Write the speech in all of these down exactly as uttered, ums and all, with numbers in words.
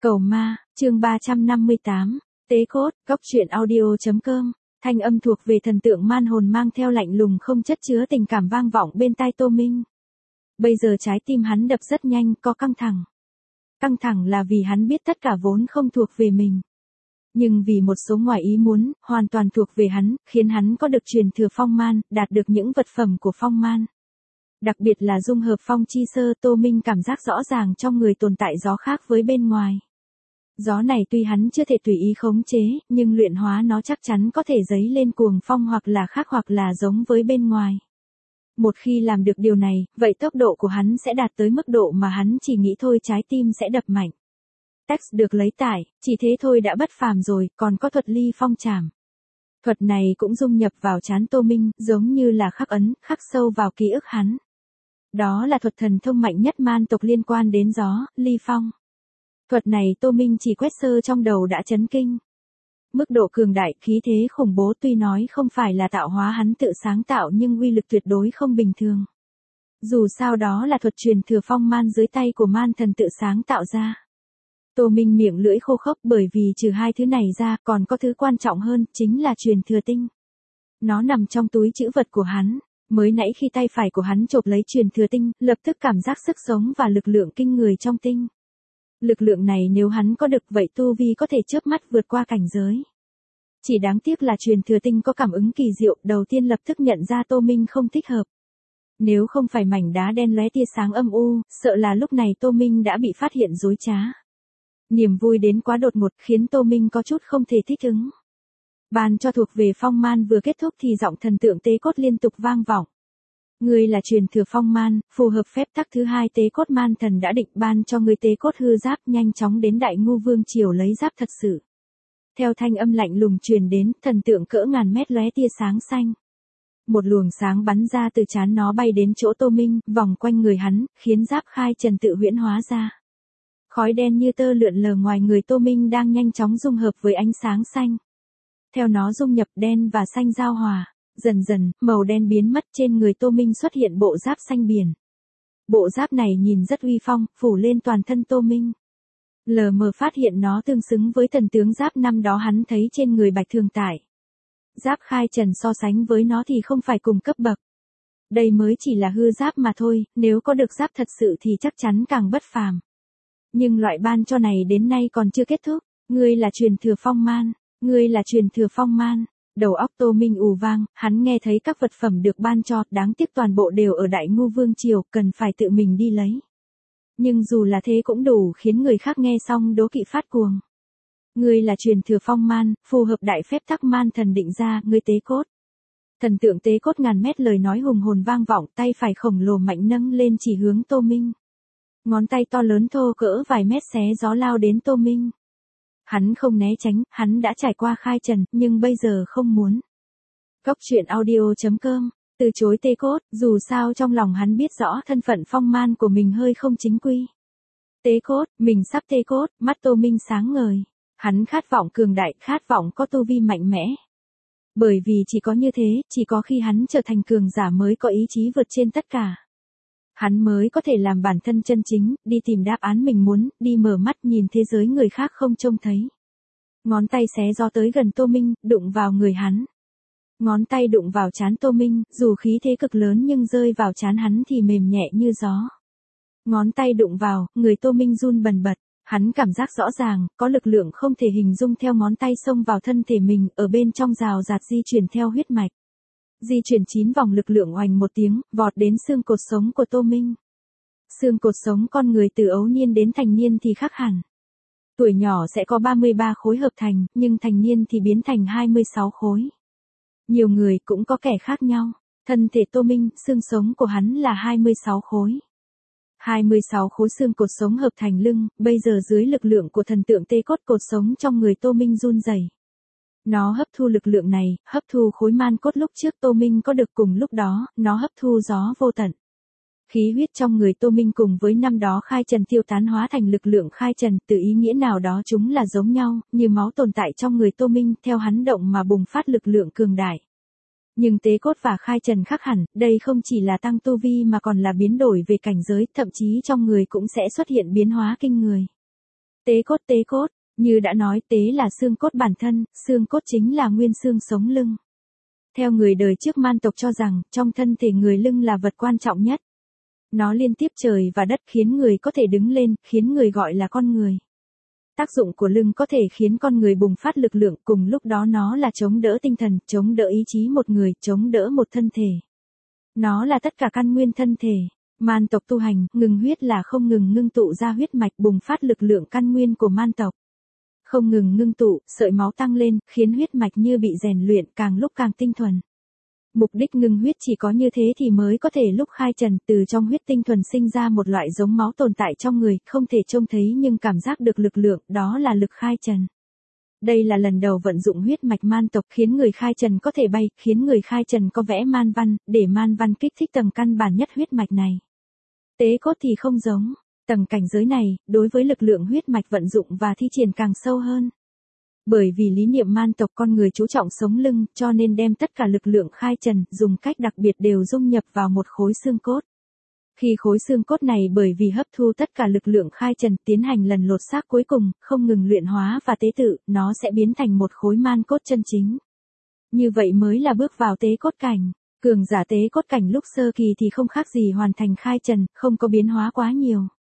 Cầu ma, chương ba trăm năm mươi tám, Tế cốt, góc truyện audio.com, thanh âm thuộc về thần tượng man hồn mang theo lạnh lùng không chất chứa tình cảm vang vọng bên tai Tô Minh. Bây giờ trái tim hắn đập rất nhanh, có căng thẳng. Căng thẳng là vì hắn biết tất cả vốn không thuộc về mình. Nhưng vì một số ngoài ý muốn, hoàn toàn thuộc về hắn, khiến hắn có được truyền thừa phong man, đạt được những vật phẩm của phong man. Đặc biệt là dung hợp phong chi sơ, Tô Minh cảm giác rõ ràng trong người tồn tại gió khác với bên ngoài. Gió này tuy hắn chưa thể tùy ý khống chế, nhưng luyện hóa nó chắc chắn có thể dấy lên cuồng phong hoặc là khác hoặc là giống với bên ngoài. Một khi làm được điều này, vậy tốc độ của hắn sẽ đạt tới mức độ mà hắn chỉ nghĩ thôi trái tim sẽ đập mạnh. Text được lấy tải, chỉ thế thôi đã bất phàm rồi, còn có thuật ly phong trảm. Thuật này cũng dung nhập vào trán Tô Minh, giống như là khắc ấn, khắc sâu vào ký ức hắn. Đó là thuật thần thông mạnh nhất man tộc liên quan đến gió, ly phong. Thuật này Tô Minh chỉ quét sơ trong đầu đã chấn kinh. Mức độ cường đại, khí thế khủng bố tuy nói không phải là tạo hóa hắn tự sáng tạo nhưng uy lực tuyệt đối không bình thường. Dù sao đó là thuật truyền thừa phong man dưới tay của man thần tự sáng tạo ra. Tô Minh miệng lưỡi khô khốc bởi vì trừ hai thứ này ra còn có thứ quan trọng hơn, chính là truyền thừa tinh. Nó nằm trong túi trữ vật của hắn. Mới nãy khi tay phải của hắn chộp lấy truyền thừa tinh, lập tức cảm giác sức sống và lực lượng kinh người trong tinh. Lực lượng này nếu hắn có được vậy tu vi có thể chớp mắt vượt qua cảnh giới. Chỉ đáng tiếc là truyền thừa tinh có cảm ứng kỳ diệu, đầu tiên lập tức nhận ra Tô Minh không thích hợp. Nếu không phải mảnh đá đen lóe tia sáng âm u, sợ là lúc này Tô Minh đã bị phát hiện dối trá. Niềm vui đến quá đột ngột khiến Tô Minh có chút không thể thích ứng. Ban cho thuộc về phong man vừa kết thúc thì giọng thần tượng Tế cốt liên tục vang vọng. Ngươi là truyền thừa phong man, phù hợp phép tắc thứ hai Tế cốt man thần đã định ban cho ngươi Tế cốt hư giáp, nhanh chóng đến Đại Ngu Vương triều lấy giáp thật sự. Theo thanh âm lạnh lùng truyền đến, thần tượng cỡ ngàn mét lóe tia sáng xanh. Một luồng sáng bắn ra từ trán nó bay đến chỗ Tô Minh, vòng quanh người hắn, khiến giáp khai trần tự huyễn hóa ra. Khói đen như tơ lượn lờ ngoài người Tô Minh đang nhanh chóng dung hợp với ánh sáng xanh. Theo nó dung nhập, đen và xanh giao hòa, dần dần, màu đen biến mất, trên người Tô Minh xuất hiện bộ giáp xanh biển. Bộ giáp này nhìn rất uy phong, phủ lên toàn thân Tô Minh. Lờ mờ phát hiện nó tương xứng với thần tướng giáp năm đó hắn thấy trên người Bạch Thường Tại. Giáp khai trần so sánh với nó thì không phải cùng cấp bậc. Đây mới chỉ là hư giáp mà thôi, nếu có được giáp thật sự thì chắc chắn càng bất phàm. Nhưng loại ban cho này đến nay còn chưa kết thúc, ngươi là truyền thừa phong man. Ngươi là truyền thừa phong man. Đầu óc Tô Minh ù vang, hắn nghe thấy các vật phẩm được ban cho, đáng tiếc toàn bộ đều ở Đại Ngu Vương triều, cần phải tự mình đi lấy. Nhưng dù là thế cũng đủ khiến người khác nghe xong đố kỵ phát cuồng. Ngươi là truyền thừa phong man, phù hợp đại phép tắc man thần định ra, ngươi Tế cốt. Thần tượng Tế cốt ngàn mét lời nói hùng hồn vang vọng, tay phải khổng lồ mạnh nâng lên chỉ hướng Tô Minh. Ngón tay to lớn thô cỡ vài mét xé gió lao đến Tô Minh. Hắn không né tránh, hắn đã trải qua khai trần, nhưng bây giờ không muốn. Góc truyện audio.com, từ chối Tế cốt, dù sao trong lòng hắn biết rõ thân phận phong man của mình hơi không chính quy. Tế cốt, mình sắp Tế cốt, mắt Tô Minh sáng ngời. Hắn khát vọng cường đại, khát vọng có tu vi mạnh mẽ. Bởi vì chỉ có như thế, chỉ có khi hắn trở thành cường giả mới có ý chí vượt trên tất cả. Hắn mới có thể làm bản thân chân chính, đi tìm đáp án mình muốn, đi mở mắt nhìn thế giới người khác không trông thấy. Ngón tay xé gió tới gần Tô Minh, đụng vào người hắn. Ngón tay đụng vào trán Tô Minh, dù khí thế cực lớn nhưng rơi vào trán hắn thì mềm nhẹ như gió. Ngón tay đụng vào, người Tô Minh run bần bật, hắn cảm giác rõ ràng, có lực lượng không thể hình dung theo ngón tay xông vào thân thể mình, ở bên trong rào rạt di chuyển theo huyết mạch. Di chuyển chín vòng lực lượng oành một tiếng, vọt đến xương cột sống của Tô Minh. Xương cột sống con người từ ấu niên đến thành niên thì khác hẳn. Tuổi nhỏ sẽ có ba mươi ba khối hợp thành, nhưng thành niên thì biến thành hai mươi sáu khối. Nhiều người cũng có kẻ khác nhau. Thân thể Tô Minh, xương sống của hắn là hai mươi sáu khối. hai mươi sáu khối xương cột sống hợp thành lưng, bây giờ dưới lực lượng của thần tượng Tế cốt cột sống trong người Tô Minh run rẩy. Nó hấp thu lực lượng này, hấp thu khối man cốt lúc trước Tô Minh có được cùng lúc đó, nó hấp thu gió vô tận. Khí huyết trong người Tô Minh cùng với năm đó khai trần tiêu tán hóa thành lực lượng khai trần, từ ý nghĩa nào đó chúng là giống nhau, như máu tồn tại trong người Tô Minh, theo hắn động mà bùng phát lực lượng cường đại. Nhưng Tế cốt và khai trần khác hẳn, đây không chỉ là tăng tu vi mà còn là biến đổi về cảnh giới, thậm chí trong người cũng sẽ xuất hiện biến hóa kinh người. Tế cốt, tế cốt, như đã nói tế là xương cốt bản thân, xương cốt chính là nguyên xương sống lưng. Theo người đời trước man tộc cho rằng, trong thân thể người lưng là vật quan trọng nhất. Nó liên tiếp trời và đất khiến người có thể đứng lên, khiến người gọi là con người. Tác dụng của lưng có thể khiến con người bùng phát lực lượng, cùng lúc đó nó là chống đỡ tinh thần, chống đỡ ý chí một người, chống đỡ một thân thể. Nó là tất cả căn nguyên thân thể. Man tộc tu hành, ngừng huyết là không ngừng ngưng tụ ra huyết mạch bùng phát lực lượng căn nguyên của man tộc. Không ngừng ngưng tụ, sợi máu tăng lên, khiến huyết mạch như bị rèn luyện càng lúc càng tinh thuần. Mục đích ngưng huyết chỉ có như thế thì mới có thể lúc khai trần, từ trong huyết tinh thuần sinh ra một loại giống máu tồn tại trong người, không thể trông thấy nhưng cảm giác được lực lượng, đó là lực khai trần. Đây là lần đầu vận dụng huyết mạch man tộc khiến người khai trần có thể bay, khiến người khai trần có vẽ man văn, để man văn kích thích tầng căn bản nhất huyết mạch này. Tế cốt thì không giống, tầng cảnh giới này, đối với lực lượng huyết mạch vận dụng và thi triển càng sâu hơn. Bởi vì lý niệm man tộc con người chú trọng sống lưng, cho nên đem tất cả lực lượng khai trần, dùng cách đặc biệt đều dung nhập vào một khối xương cốt. Khi khối xương cốt này bởi vì hấp thu tất cả lực lượng khai trần tiến hành lần lột xác cuối cùng, không ngừng luyện hóa và tế tự, nó sẽ biến thành một khối man cốt chân chính. Như vậy mới là bước vào tế cốt cảnh. Cường giả tế cốt cảnh lúc sơ kỳ thì không khác gì hoàn thành khai trần, không có biến hóa quá nhiều.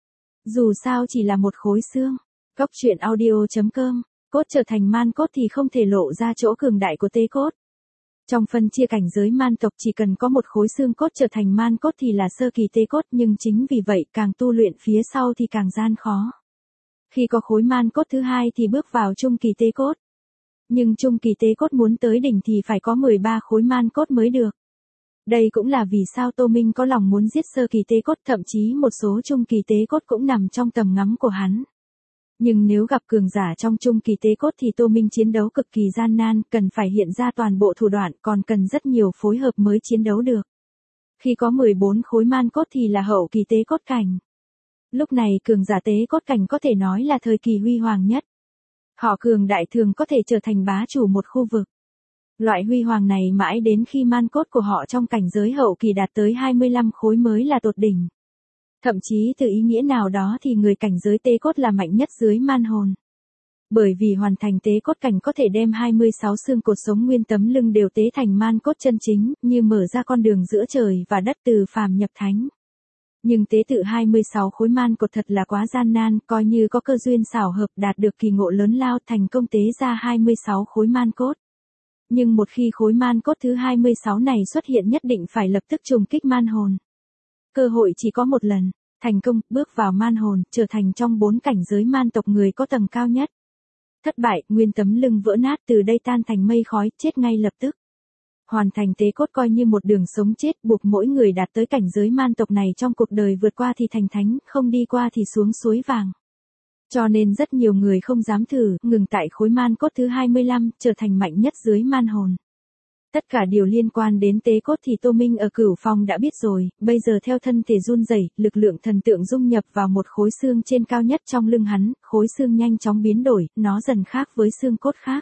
Dù sao chỉ là một khối xương. Cốc truyện audio chấm com, cốt trở thành man cốt thì không thể lộ ra chỗ cường đại của tế cốt. Trong phân chia cảnh giới man tộc chỉ cần có một khối xương cốt trở thành man cốt thì là sơ kỳ tế cốt, nhưng chính vì vậy càng tu luyện phía sau thì càng gian khó. Khi có khối man cốt thứ hai thì bước vào trung kỳ tế cốt. Nhưng trung kỳ tế cốt muốn tới đỉnh thì phải có mười ba khối man cốt mới được. Đây cũng là vì sao Tô Minh có lòng muốn giết sơ kỳ tế cốt, thậm chí một số trung kỳ tế cốt cũng nằm trong tầm ngắm của hắn. Nhưng nếu gặp cường giả trong trung kỳ tế cốt thì Tô Minh chiến đấu cực kỳ gian nan, cần phải hiện ra toàn bộ thủ đoạn, còn cần rất nhiều phối hợp mới chiến đấu được. Khi có mười bốn khối man cốt thì là hậu kỳ tế cốt cảnh. Lúc này cường giả tế cốt cảnh có thể nói là thời kỳ huy hoàng nhất. Họ cường đại thường có thể trở thành bá chủ một khu vực. Loại huy hoàng này mãi đến khi man cốt của họ trong cảnh giới hậu kỳ đạt tới hai mươi lăm khối mới là tột đỉnh. Thậm chí từ ý nghĩa nào đó thì người cảnh giới tế cốt là mạnh nhất dưới man hồn. Bởi vì hoàn thành tế cốt cảnh có thể đem hai mươi sáu xương cột sống nguyên tấm lưng đều tế thành man cốt chân chính, như mở ra con đường giữa trời và đất từ phàm nhập thánh. Nhưng tế tự hai mươi sáu khối man cột thật là quá gian nan, coi như có cơ duyên xảo hợp đạt được kỳ ngộ lớn lao thành công tế ra hai mươi sáu khối man cốt. Nhưng một khi khối man cốt thứ hai mươi sáu này xuất hiện nhất định phải lập tức trùng kích man hồn. Cơ hội chỉ có một lần, thành công, bước vào man hồn, trở thành trong bốn cảnh giới man tộc người có tầng cao nhất. Thất bại, nguyên tấm lưng vỡ nát, từ đây tan thành mây khói, chết ngay lập tức. Hoàn thành tế cốt coi như một đường sống chết, buộc mỗi người đạt tới cảnh giới man tộc này trong cuộc đời vượt qua thì thành thánh, không đi qua thì xuống suối vàng. Cho nên rất nhiều người không dám thử, ngừng tại khối man cốt thứ hai mươi lăm, trở thành mạnh nhất dưới man hồn. Tất cả điều liên quan đến tế cốt thì Tô Minh ở Cửu Phong đã biết rồi, bây giờ theo thân thể run rẩy, lực lượng thần tượng dung nhập vào một khối xương trên cao nhất trong lưng hắn, khối xương nhanh chóng biến đổi, nó dần khác với xương cốt khác.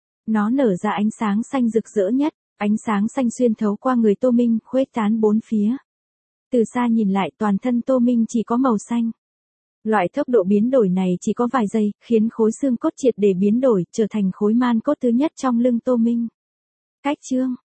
Nó nở ra ánh sáng xanh rực rỡ nhất, ánh sáng xanh xuyên thấu qua người Tô Minh, khuếch tán bốn phía. Từ xa nhìn lại toàn thân Tô Minh chỉ có màu xanh. Loại tốc độ biến đổi này chỉ có vài giây, khiến khối xương cốt triệt để biến đổi, trở thành khối man cốt thứ nhất trong lưng Tô Minh. Cách chương